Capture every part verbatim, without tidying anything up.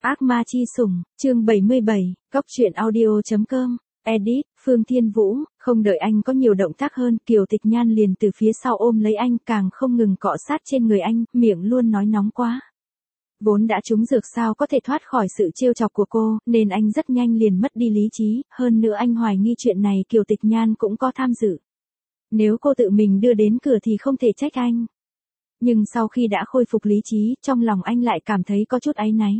Ác ma chi sủng, chương bảy mươi bảy, cóc truyện audio.com, edit, Phương Thiên Vũ, không đợi anh có nhiều động tác hơn, Kiều Tịch Nhan liền từ phía sau ôm lấy anh, càng không ngừng cọ sát trên người anh, miệng luôn nói nóng quá. Vốn đã trúng dược sao có thể thoát khỏi sự trêu chọc của cô, nên anh rất nhanh liền mất đi lý trí, hơn nữa anh hoài nghi chuyện này Kiều Tịch Nhan cũng có tham dự. Nếu cô tự mình đưa đến cửa thì không thể trách anh. Nhưng sau khi đã khôi phục lý trí, trong lòng anh lại cảm thấy có chút áy náy.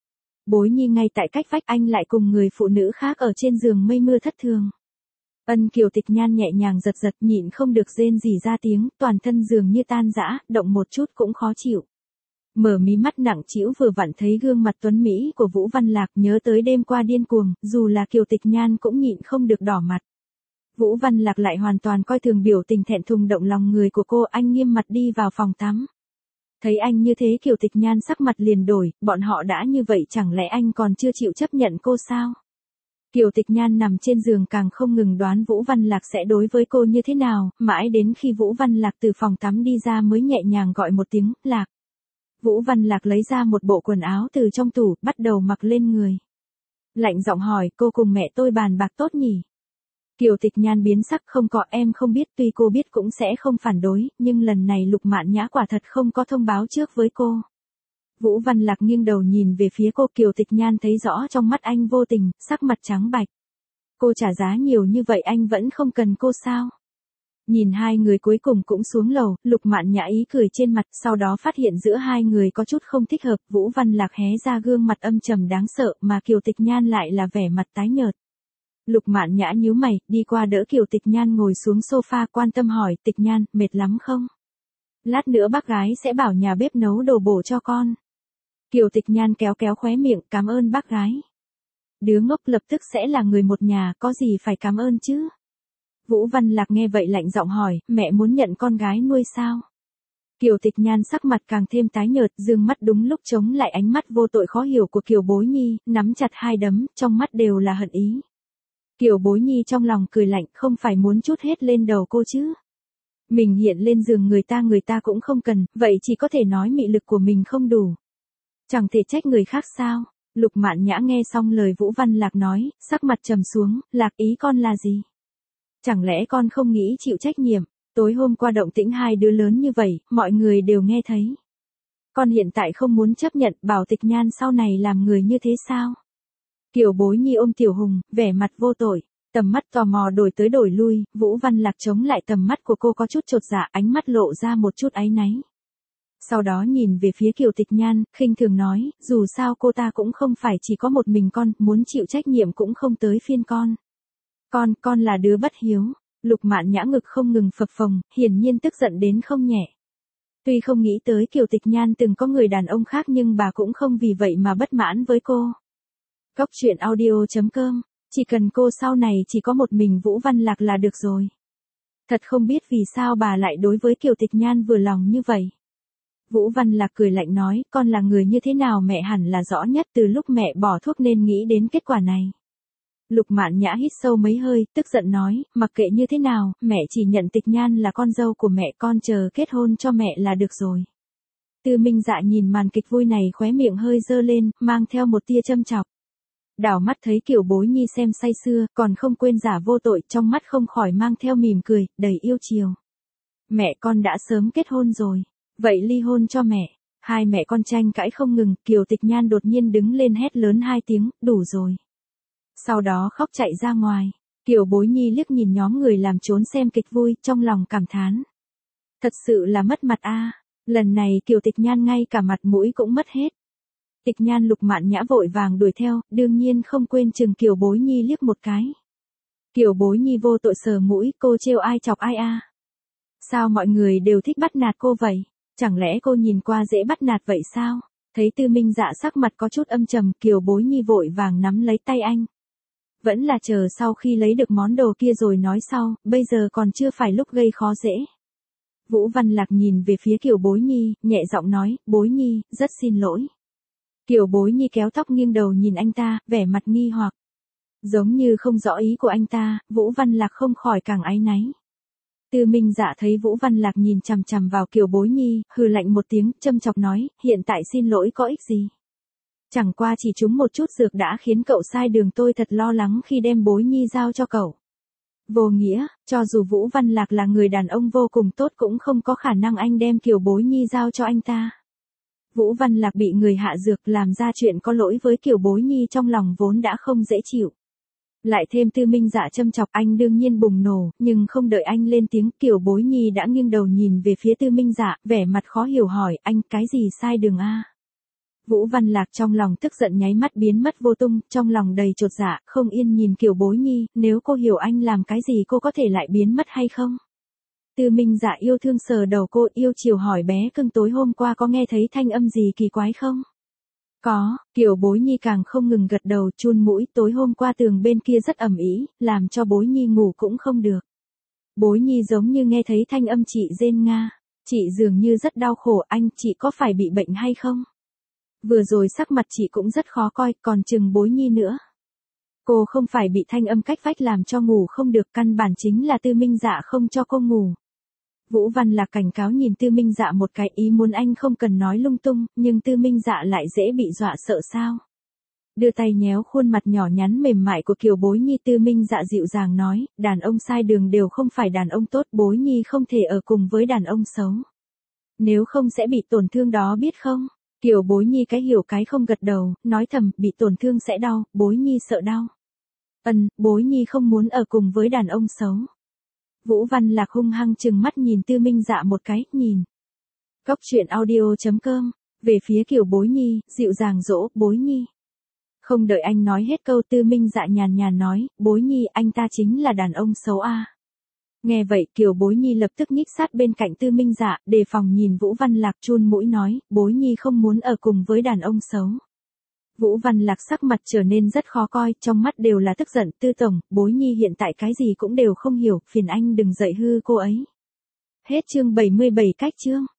Bối Nhi ngay tại cách vách, anh lại cùng người phụ nữ khác ở trên giường mây mưa thất thường. Ân Kiều Tịch Nhan nhẹ nhàng giật giật, nhịn không được rên rỉ ra tiếng, toàn thân dường như tan rã, động một chút cũng khó chịu. Mở mí mắt nặng trĩu vừa vặn thấy gương mặt tuấn mỹ của Vũ Văn Lạc, nhớ tới đêm qua điên cuồng, dù là Kiều Tịch Nhan cũng nhịn không được đỏ mặt. Vũ Văn Lạc lại hoàn toàn coi thường biểu tình thẹn thùng động lòng người của cô, anh nghiêm mặt đi vào phòng tắm. Thấy anh như thế Kiều Tịch Nhan sắc mặt liền đổi, bọn họ đã như vậy chẳng lẽ anh còn chưa chịu chấp nhận cô sao? Kiều Tịch Nhan nằm trên giường càng không ngừng đoán Vũ Văn Lạc sẽ đối với cô như thế nào, mãi đến khi Vũ Văn Lạc từ phòng tắm đi ra mới nhẹ nhàng gọi một tiếng, Lạc. Vũ Văn Lạc lấy ra một bộ quần áo từ trong tủ, bắt đầu mặc lên người. Lạnh giọng hỏi, cô cùng mẹ tôi bàn bạc tốt nhỉ? Kiều Tịch Nhan biến sắc, không có, em không biết, tuy cô biết cũng sẽ không phản đối, nhưng lần này Lục Mạn Nhã quả thật không có thông báo trước với cô. Vũ Văn Lạc nghiêng đầu nhìn về phía cô, Kiều Tịch Nhan thấy rõ trong mắt anh vô tình, sắc mặt trắng bạch. Cô trả giá nhiều như vậy anh vẫn không cần cô sao? Nhìn hai người cuối cùng cũng xuống lầu, Lục Mạn Nhã ý cười trên mặt, sau đó phát hiện giữa hai người có chút không thích hợp, Vũ Văn Lạc hé ra gương mặt âm trầm đáng sợ, mà Kiều Tịch Nhan lại là vẻ mặt tái nhợt. Lục Mạn Nhã nhíu mày, đi qua đỡ Kiều Tịch Nhan ngồi xuống sofa, quan tâm hỏi, Tịch Nhan, mệt lắm không? Lát nữa bác gái sẽ bảo nhà bếp nấu đồ bổ cho con. Kiều Tịch Nhan kéo kéo khóe miệng, cảm ơn bác gái. Đứa ngốc lập tức sẽ là người một nhà, có gì phải cảm ơn chứ? Vũ Văn Lạc nghe vậy lạnh giọng hỏi, mẹ muốn nhận con gái nuôi sao? Kiều Tịch Nhan sắc mặt càng thêm tái nhợt, dương mắt đúng lúc chống lại ánh mắt vô tội khó hiểu của Kiều Bối Nhi, nắm chặt hai đấm, trong mắt đều là hận ý. Kiều Bối Nhi trong lòng cười lạnh, không phải muốn trút hết lên đầu cô chứ? Mình hiện lên giường người ta người ta cũng không cần, vậy chỉ có thể nói mị lực của mình không đủ. Chẳng thể trách người khác sao? Lục Mạn Nhã nghe xong lời Vũ Văn Lạc nói, sắc mặt trầm xuống, Lạc ý con là gì? Chẳng lẽ con không nghĩ chịu trách nhiệm? Tối hôm qua động tĩnh hai đứa lớn như vậy, mọi người đều nghe thấy. Con hiện tại không muốn chấp nhận, bảo Tịch Nhan sau này làm người như thế sao? Kiều Bối Nhi ôm Tiểu Hùng, vẻ mặt vô tội, tầm mắt tò mò đổi tới đổi lui, Vũ Văn Lạc chống lại tầm mắt của cô có chút chột dạ, ánh mắt lộ ra một chút áy náy. Sau đó nhìn về phía Kiều Tịch Nhan, khinh thường nói, dù sao cô ta cũng không phải chỉ có một mình con, muốn chịu trách nhiệm cũng không tới phiên con. Con, con là đứa bất hiếu. Lục Mạn Nhã ngực không ngừng phập phồng, hiển nhiên tức giận đến không nhẹ. Tuy không nghĩ tới Kiều Tịch Nhan từng có người đàn ông khác nhưng bà cũng không vì vậy mà bất mãn với cô. Cóc truyện audio.com, chỉ cần cô sau này chỉ có một mình Vũ Văn Lạc là được rồi. Thật không biết vì sao bà lại đối với Kiều Tịch Nhan vừa lòng như vậy. Vũ Văn Lạc cười lạnh nói, con là người như thế nào mẹ hẳn là rõ nhất, từ lúc mẹ bỏ thuốc nên nghĩ đến kết quả này. Lục Mạn Nhã hít sâu mấy hơi, tức giận nói, mặc kệ như thế nào, mẹ chỉ nhận Tịch Nhan là con dâu của mẹ, con chờ kết hôn cho mẹ là được rồi. Tư Minh Dạ nhìn màn kịch vui này khóe miệng hơi dơ lên, mang theo một tia châm chọc. Đảo mắt thấy Kiều Bối Nhi xem say sưa, còn không quên giả vô tội, trong mắt không khỏi mang theo mỉm cười, đầy yêu chiều. Mẹ con đã sớm kết hôn rồi, vậy ly hôn cho mẹ. Hai mẹ con tranh cãi không ngừng, Kiều Tịch Nhan đột nhiên đứng lên hét lớn hai tiếng, đủ rồi. Sau đó khóc chạy ra ngoài. Kiều Bối Nhi liếc nhìn nhóm người làm trốn xem kịch vui, trong lòng cảm thán. Thật sự là mất mặt a. Lần này Kiều Tịch Nhan ngay cả mặt mũi cũng mất hết. Tịch Nhan Lục Mạn Nhã vội vàng đuổi theo, đương nhiên không quên chừng Kiều Bối Nhi liếc một cái. Kiều Bối Nhi vô tội sờ mũi, cô trêu ai chọc ai a? Sao mọi người đều thích bắt nạt cô vậy? Chẳng lẽ cô nhìn qua dễ bắt nạt vậy sao? Thấy Tư Minh Dạ sắc mặt có chút âm trầm, Kiều Bối Nhi vội vàng nắm lấy tay anh. Vẫn là chờ sau khi lấy được món đồ kia rồi nói sau, bây giờ còn chưa phải lúc gây khó dễ. Vũ Văn Lạc nhìn về phía Kiều Bối Nhi, nhẹ giọng nói, Bối Nhi, rất xin lỗi. Kiều Bối Nhi kéo tóc nghiêng đầu nhìn anh ta, vẻ mặt nghi hoặc. Giống như không rõ ý của anh ta, Vũ Văn Lạc không khỏi càng áy náy. Tư Minh Dạ thấy Vũ Văn Lạc nhìn chằm chằm vào Kiều Bối Nhi, hừ lạnh một tiếng, châm chọc nói, hiện tại xin lỗi có ích gì? Chẳng qua chỉ trúng một chút dược đã khiến cậu sai đường, tôi thật lo lắng khi đem Bối Nhi giao cho cậu. Vô nghĩa, cho dù Vũ Văn Lạc là người đàn ông vô cùng tốt cũng không có khả năng anh đem Kiều Bối Nhi giao cho anh ta. Vũ Văn Lạc bị người hạ dược làm ra chuyện có lỗi với Kiều Bối Nhi, trong lòng vốn đã không dễ chịu. Lại thêm Tư Minh Dạ châm chọc, anh đương nhiên bùng nổ, nhưng không đợi anh lên tiếng, Kiều Bối Nhi đã nghiêng đầu nhìn về phía Tư Minh Dạ, vẻ mặt khó hiểu hỏi, anh cái gì sai đường a? Vũ Văn Lạc trong lòng tức giận nháy mắt biến mất vô tung, trong lòng đầy chột dạ, không yên nhìn Kiều Bối Nhi, nếu cô hiểu anh làm cái gì cô có thể lại biến mất hay không? Tư Minh Dạ yêu thương sờ đầu cô, yêu chiều hỏi bé cưng tối hôm qua có nghe thấy thanh âm gì kỳ quái không? Có, Kiều Bối Nhi càng không ngừng gật đầu, chun mũi, tối hôm qua tường bên kia rất ầm ĩ, làm cho Bối Nhi ngủ cũng không được. Bối Nhi giống như nghe thấy thanh âm chị rên nga, chị dường như rất đau khổ, anh, chị có phải bị bệnh hay không? Vừa rồi sắc mặt chị cũng rất khó coi, còn chừng Bối Nhi nữa. Cô không phải bị thanh âm cách vách làm cho ngủ không được, căn bản chính là Tư Minh Dạ không cho cô ngủ. Vũ Văn Lạc cảnh cáo nhìn Tư Minh Dạ một cái, ý muốn anh không cần nói lung tung, nhưng Tư Minh Dạ lại dễ bị dọa sợ sao. Đưa tay nhéo khuôn mặt nhỏ nhắn mềm mại của Kiều Bối Nhi, Tư Minh Dạ dịu dàng nói, đàn ông sai đường đều không phải đàn ông tốt, Bối Nhi không thể ở cùng với đàn ông xấu. Nếu không sẽ bị tổn thương đó biết không? Kiều Bối Nhi cái hiểu cái không gật đầu, nói thầm, bị tổn thương sẽ đau, Bối Nhi sợ đau. Ừm, Bối Nhi không muốn ở cùng với đàn ông xấu. Vũ Văn Lạc hung hăng trừng mắt nhìn Tư Minh Dạ một cái, nhìn. Cóc truyện audio chấm com, về phía Kiều Bối Nhi, dịu dàng dỗ, Bối Nhi. Không đợi anh nói hết câu, Tư Minh Dạ nhàn nhàn nói, Bối Nhi, anh ta chính là đàn ông xấu a. À. Nghe vậy, Kiều Bối Nhi lập tức nhích sát bên cạnh Tư Minh Dạ, đề phòng nhìn Vũ Văn Lạc, chun mũi nói, Bối Nhi không muốn ở cùng với đàn ông xấu. Vũ Văn Lạc sắc mặt trở nên rất khó coi, trong mắt đều là tức giận, Tư tổng, Bối Nhi hiện tại cái gì cũng đều không hiểu, phiền anh đừng dạy hư cô ấy. Hết chương bảy mươi bảy cách chương.